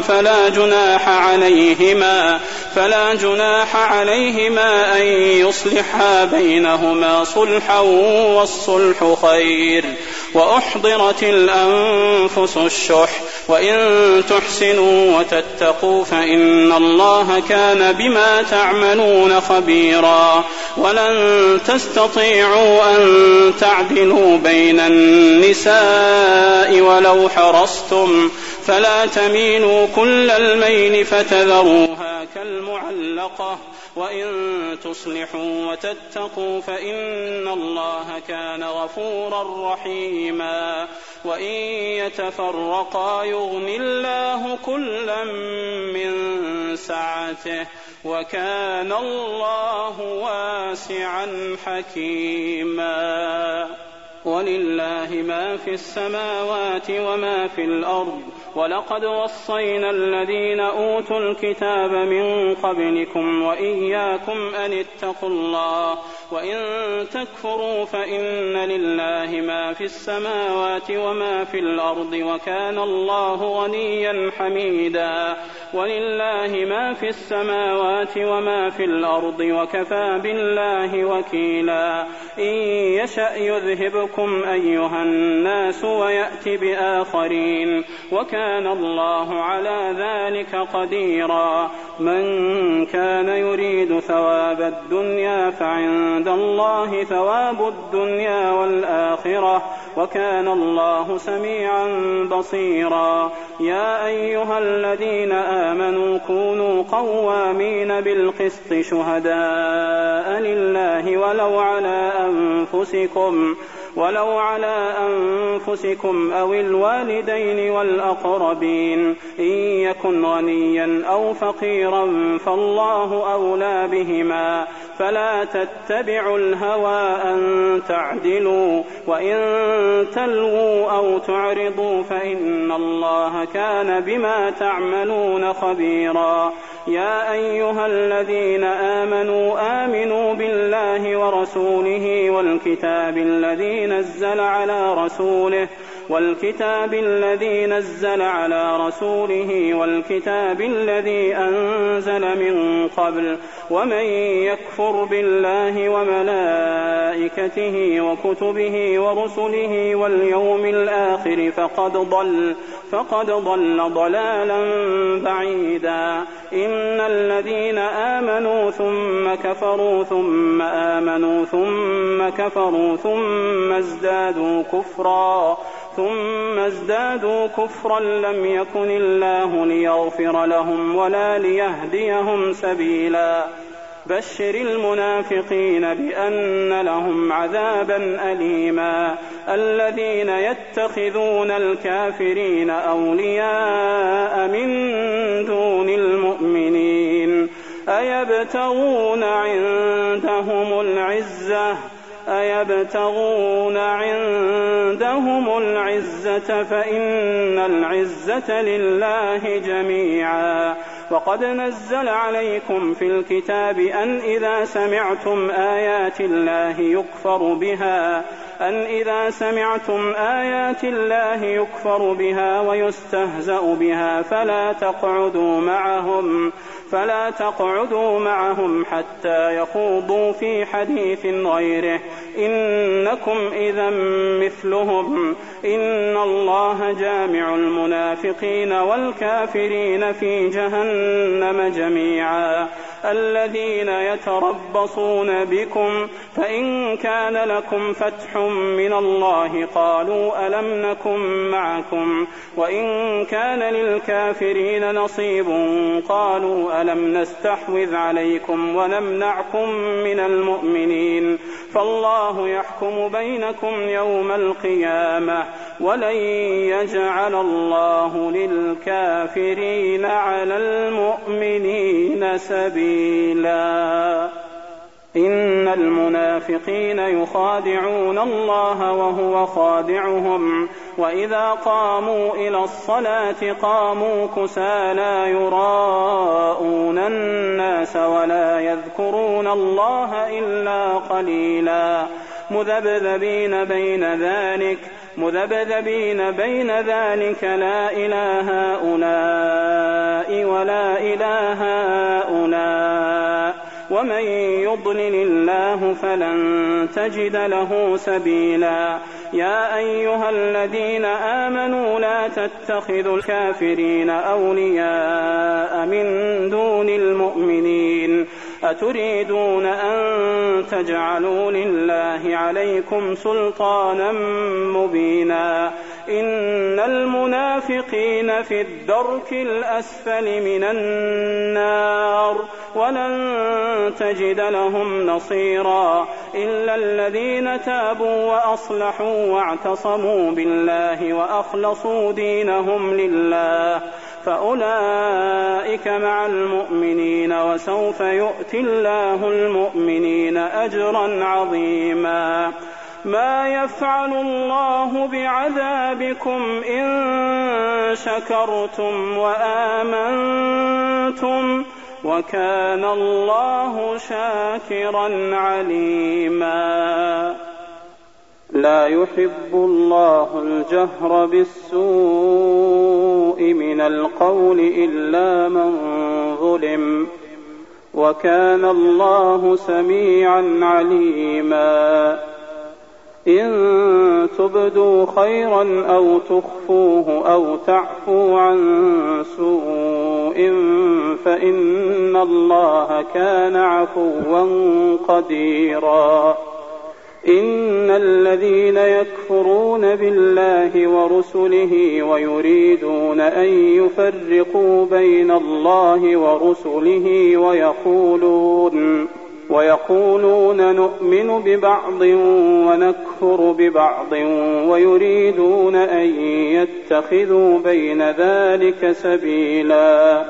فلا جناح عليهما أن يصلحا بينهما صلحا والصلح خير. وأحضرت الأنفس الشح وإن تحسنوا وتتقوا فإن الله كان بما تعملون خبيرا. ولن تستطيعوا أن تعدلوا بين النساء ولو حرصتم فلا تميلوا كل الميل فتذروها كالمعلقة وإن تصلحوا وتتقوا فإن الله كان غفورا رحيما. وإن يتفرقا يغن الله كلا من سعته وكان الله واسعا حكيما. ولله ما في السماوات وما في الأرض ولقد وصينا الذين أوتوا الكتاب من قبلكم وإياكم أن اتقوا الله وإن تكفروا فإن لله ما في السماوات وما في الأرض وكان الله غنيا حميدا. ولله ما في السماوات وما في الأرض وكفى بالله وكيلا. إن يشأ يذهبكم أيها الناس ويأت بآخرين وكان الله على ذلك قديرا. من كان يريد ثواب الدنيا فعند الله ثواب الدنيا والآخرة وكان الله سميعا بصيرا. يا أيها الذين آمنوا كونوا قوامين بالقسط شهداء لله ولو على أنفسكم أو الوالدين والأقربين إن يكن غنيا أو فقيرا فالله أولى بهما فلا تتبعوا الهوى أن تعدلوا وإن تلووا أو تعرضوا فإن الله كان بما تعملون خبيرا. يا أيها الذين آمنوا بالله ورسوله والكتاب الذي نزل على رسوله والكتاب الذي أنزل من قبل ومن يكفر بالله وملائكته وكتبه ورسله واليوم الآخر فقد ضل ضلالا بعيدا. إن الذين آمنوا ثم كفروا ثم آمنوا ثم كفروا ثم ازدادوا كفرا لم يكن الله ليغفر لهم ولا ليهديهم سبيلا. بشر المنافقين بأن لهم عذابا أليما. الذين يتخذون الكافرين أولياء من دون المؤمنين أيبتغون عندهم العزة فإن العزة لله جميعا. وقد نزل عليكم في الكتاب أن إذا سمعتم آيات الله يكفر بها ويستهزأ بها فلا تقعدوا معهم حتى يخوضوا في حديث غيره إنكم إذا مثلهم إن الله جامع المنافقين والكافرين في جهنم جميعا. الذين يتربصون بكم فإن كان لكم فتح من الله قالوا ألم نكن معكم وإن كان للكافرين نصيب قالوا ألم نستحوذ عليكم ونمنعكم من المؤمنين فالله يحكم بينكم يوم القيامة ولن يجعل الله للكافرين على المؤمنين سبيلا إن المنافقين يخادعون الله وهو خادعهم وإذا قاموا إلى الصلاة قاموا كسالى يراءون الناس ولا يذكرون الله إلا قليلا مذبذبين بين ذلك لا إله هؤلاء ولا إله هؤلاء ومن يضلل الله فلن تجد له سبيلا يا أيها الذين آمنوا لا تتخذوا الكافرين أولياء من دون المؤمنين أتريدون أن تجعلوا لله عليكم سلطانا مبينا إن المنافقين في الدرك الأسفل من النار ولن تجد لهم نصيرا إلا الذين تابوا وأصلحوا واعتصموا بالله وأخلصوا دينهم لله فأولئك مع المؤمنين وسوف يؤتي الله المؤمنين أجرا عظيما ما يفعل الله بعذابكم إن شكرتم وآمنتم وكان الله شاكرا عليما لا يحب الله الجهر بالسوء من القول إلا من ظلم وكان الله سميعا عليما إن تبدوا خيرا أو تخفوه أو تعفو عن سوء فإن الله كان عفوا قديرا إن الذين يكفرون بالله ورسله ويريدون أن يفرقوا بين الله ورسله ويقولون نؤمن ببعض ونكفر ببعض ويريدون أن يتخذوا بين ذلك سبيلا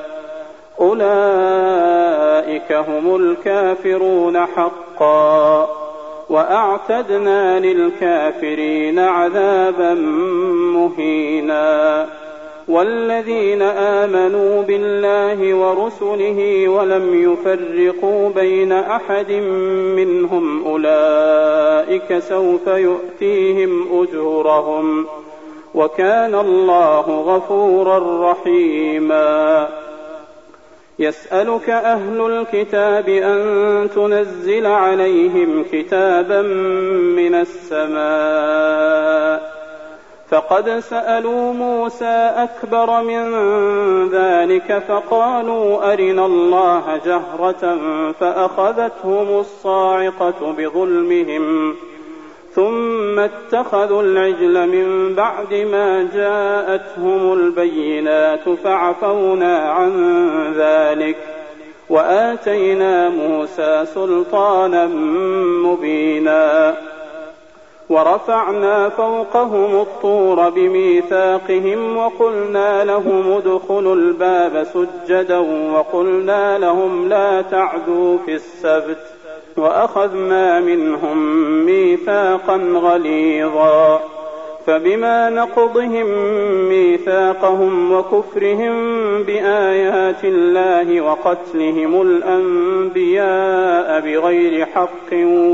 أولئك هم الكافرون حقا وأعتدنا للكافرين عذابا مهينا والذين آمنوا بالله ورسله ولم يفرقوا بين أحد منهم أولئك سوف يؤتيهم أجورهم وكان الله غفورا رحيما يسألك أهل الكتاب أن تنزل عليهم كتابا من السماء فقد سألوا موسى أكبر من ذلك فقالوا أرنا الله جهرة فأخذتهم الصاعقة بظلمهم ثم اتخذوا العجل من بعد ما جاءتهم البينات فعفونا عن ذلك وآتينا موسى سلطانا مبينا ورفعنا فوقهم الطور بميثاقهم وقلنا لهم ادخلوا الباب سجدا وقلنا لهم لا تعدوا في السبت وأخذنا منهم ميثاقا غليظا فبما نقضهم ميثاقهم وكفرهم بآيات الله وقتلهم الأنبياء بغير حق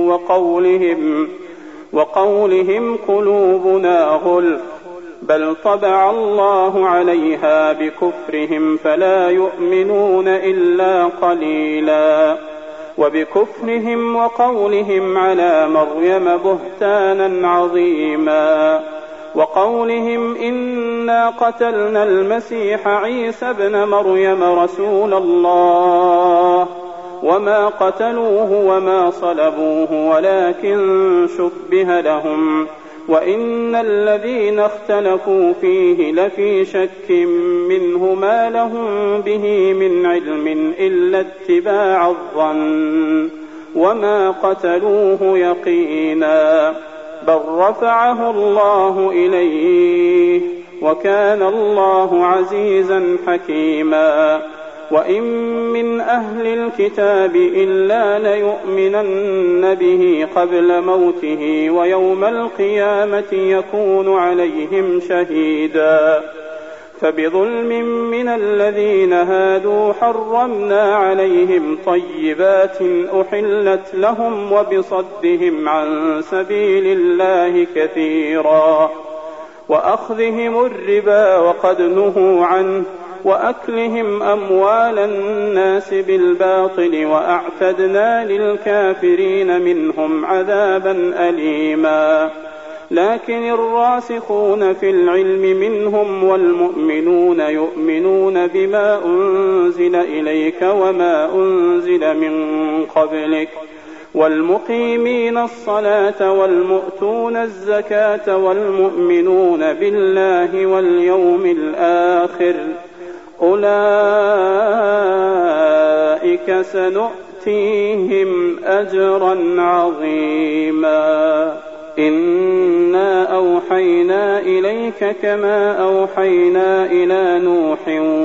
وقولهم قلوبنا غلف بل طبع الله عليها بكفرهم فلا يؤمنون إلا قليلا وبكفرهم وقولهم على مريم بهتانا عظيما وقولهم إنا قتلنا المسيح عيسى ابن مريم رسول الله وما قتلوه وما صلبوه ولكن شبه لهم وإن الذين اختلفوا فيه لفي شك منه ما لهم به من علم إلا اتباع الظن وما قتلوه يقينا بل رفعه الله إليه وكان الله عزيزا حكيما وإن من أهل الكتاب إلا ليؤمنن به قبل موته ويوم القيامة يكون عليهم شهيدا فبظلم من الذين هادوا حرمنا عليهم طيبات أحلت لهم وبصدهم عن سبيل الله كثيرا وأخذهم الربا وقد نهوا عنه وأكلهم أموال الناس بالباطل وأعتدنا للكافرين منهم عذابا أليما لكن الراسخون في العلم منهم والمؤمنون يؤمنون بما أنزل إليك وما أنزل من قبلك والمقيمين الصلاة والمؤتون الزكاة والمؤمنون بالله واليوم الآخر أولئك سنؤتيهم أجرا عظيما إنا أوحينا إليك كما أوحينا إلى نوح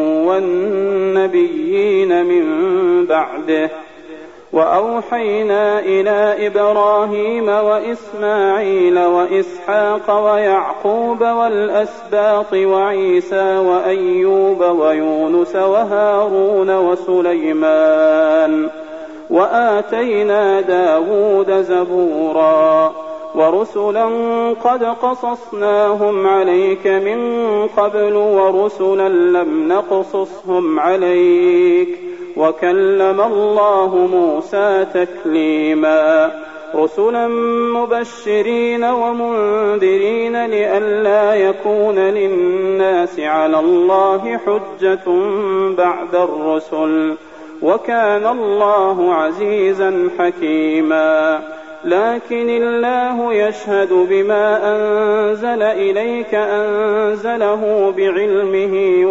والنبيين من بعده وأوحينا إلى إبراهيم وإسماعيل وإسحاق ويعقوب والأسباط وعيسى وأيوب ويونس وهارون وسليمان وآتينا داود زبورا ورسلا قد قصصناهم عليك من قبل ورسلا لم نقصصهم عليك وكلم الله موسى تكليما رسلا مبشرين ومنذرين لئلا يكون للناس على الله حجة بعد الرسل وكان الله عزيزا حكيما لكن الله يشهد بما أنزل إليك أنزله بعلمه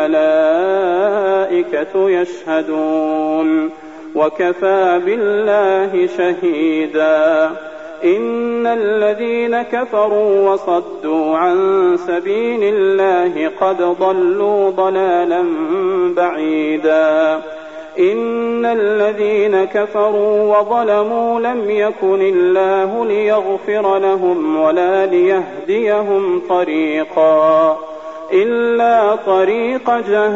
والملائكة يشهدون وكفى بالله شهيدا إن الذين كفروا وصدوا عن سبيل الله قد ضلوا ضلالا بعيدا إن الذين كفروا وظلموا لم يكن الله ليغفر لهم ولا ليهديهم طريقا إلا طريق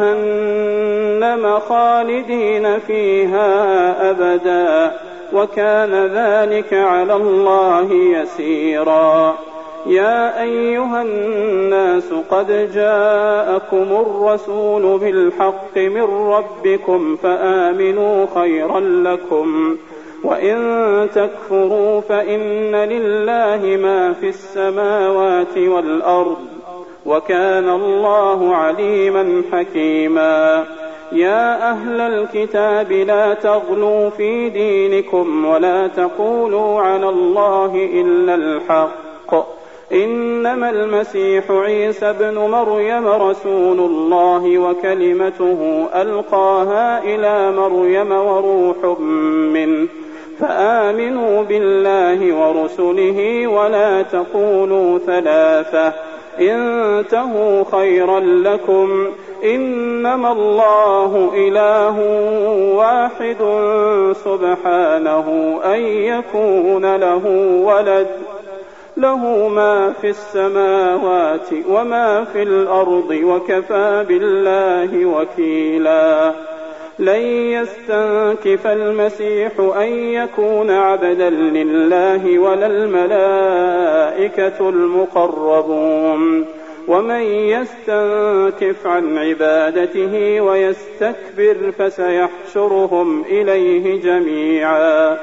جهنم خالدين فيها أبدا وكان ذلك على الله يسيرا يا أيها الناس قد جاءكم الرسول بالحق من ربكم فآمنوا خيرا لكم وإن تكفروا فإن لله ما في السماوات والأرض وكان الله عليما حكيما يا أهل الكتاب لا تغلوا في دينكم ولا تقولوا على الله إلا الحق إنما المسيح عيسى ابن مريم رسول الله وكلمته ألقاها إلى مريم وروح منه فآمنوا بالله ورسله ولا تقولوا ثلاثة انتهوا خيرا لكم إنما الله إله واحد سبحانه أن يكون له ولد له ما في السماوات وما في الأرض وكفى بالله وكيلا لن يستنكف المسيح أن يكون عبدا لله ولا الملائكة المقربون ومن يستنكف عن عبادته ويستكبر فسيحشرهم إليه جميعا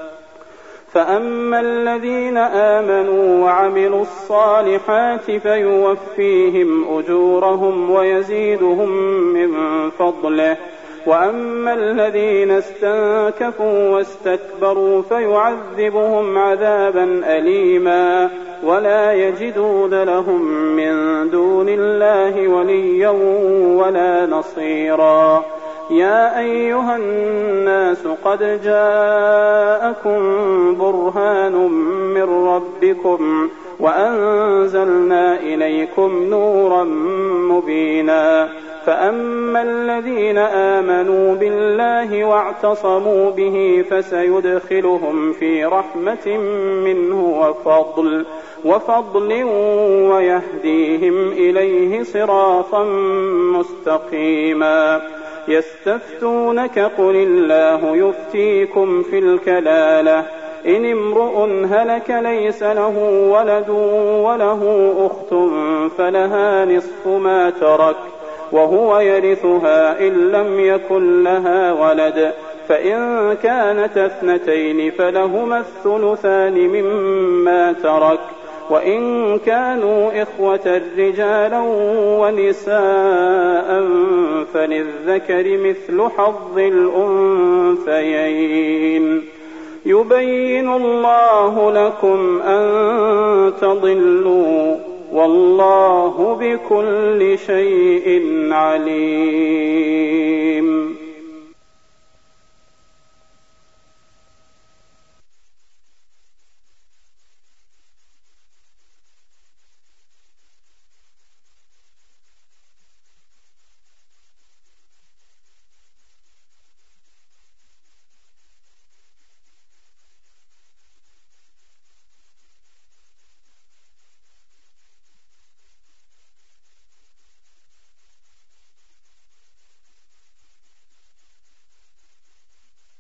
فأما الذين آمنوا وعملوا الصالحات فيوفيهم أجورهم ويزيدهم من فضله وأما الذين استنكفوا واستكبروا فيعذبهم عذابا أليما ولا يجدون لهم من دون الله وليا ولا نصيرا. يا أيها الناس قد جاءكم برهان من ربكم وأنزلنا إليكم نورا مبينا. فأما الذين آمنوا بالله واعتصموا به فسيدخلهم في رحمة منه وفضل ويهديهم إليه صراطا مستقيما. يستفتونك قل الله يفتيكم في الكلالة إن امرؤ هلك ليس له ولد وله أخت فلها نصف ما ترك وهو يرثها إن لم يكن لها ولد فإن كانت اثنتين فلهما الثلثان مما ترك وإن كانوا إخوة رجالا ونساء فللذكر مثل حظ الأنثيين. يبين الله لكم أن تضلوا والله بكل شيء عليم.